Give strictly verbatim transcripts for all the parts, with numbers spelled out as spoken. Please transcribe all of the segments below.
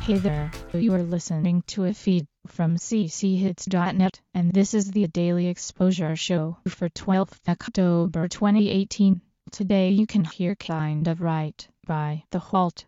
Hey there, you are listening to a feed from c c hits dot net, and this is the Daily Exposure Show for twelfth October twenty eighteen. Today you can hear Kind of Right by The Halt.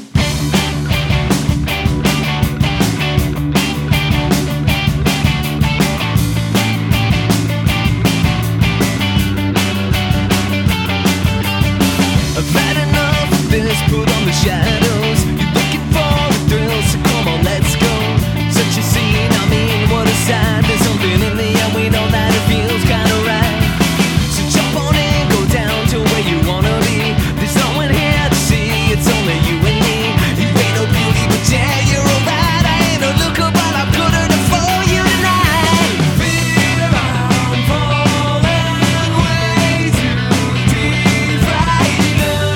I've had enough of this, put on the shadows. You're looking for a thrill, so come on, let's go. Such a scene, I mean, what a sight. There's something in the air, we know that it feels kinda right. So jump on in, go down to where you wanna be. There's no one here to see, it's only you and me. You ain't no beauty, but yeah, you're alright. I ain't no looker, but I'm good enough for you tonight. Fear I'm falling way too deep right now.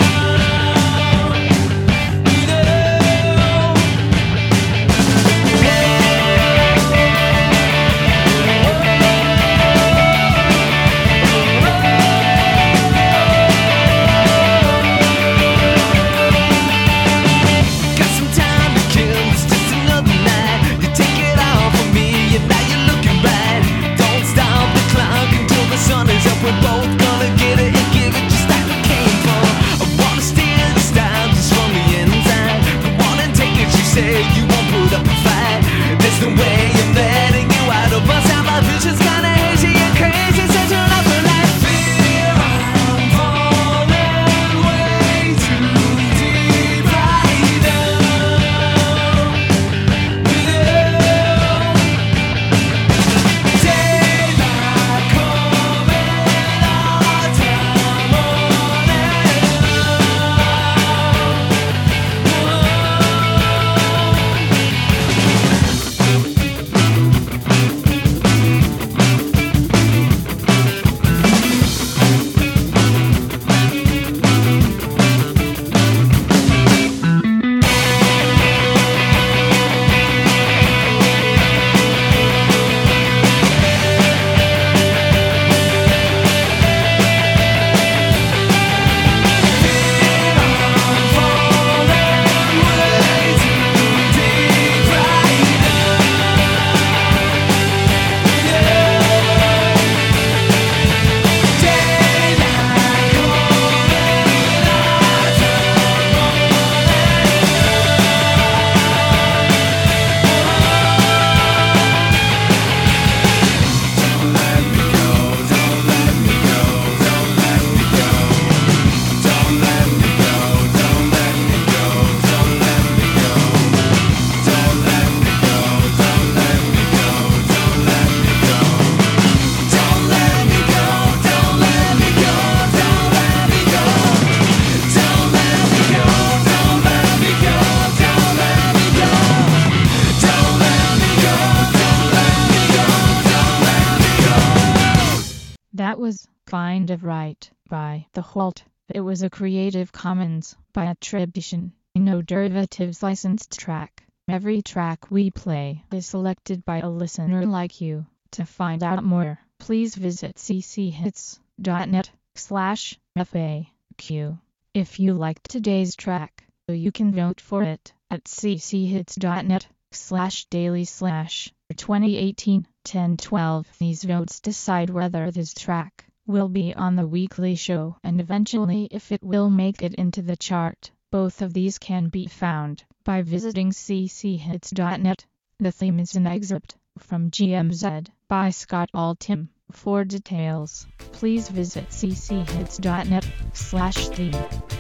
Got some time to kill, it's just another night. You take it all from me, and now you're looking right. Don't stop the clock until the sun is up. We're both gonna get it and give it just like we came for. I wanna steal the style just from the inside. Go on and take it, you say you won't put up a fight. There's no way I'm letting you out of my sight. My vision's kinda hazy and crazy, so turn up the light. Fear I'm falling way too deep right now. Daylight coming, our time That was Kind of Right by The Halt. It was a Creative Commons by attribution, no derivatives licensed track. Every track we play is selected by a listener like you. To find out more, please visit c c hits dot net slash F A Q. If you liked today's track, you can vote for it at c c hits dot net slash daily slash twenty eighteen ten twelve. These votes decide whether this track will be on the weekly show and eventually if it will make it into the chart. Both of these can be found by visiting c c hits dot net. The theme is an excerpt from G M Z by Scott Altham. For details, please visit c c hits dot net slash theme.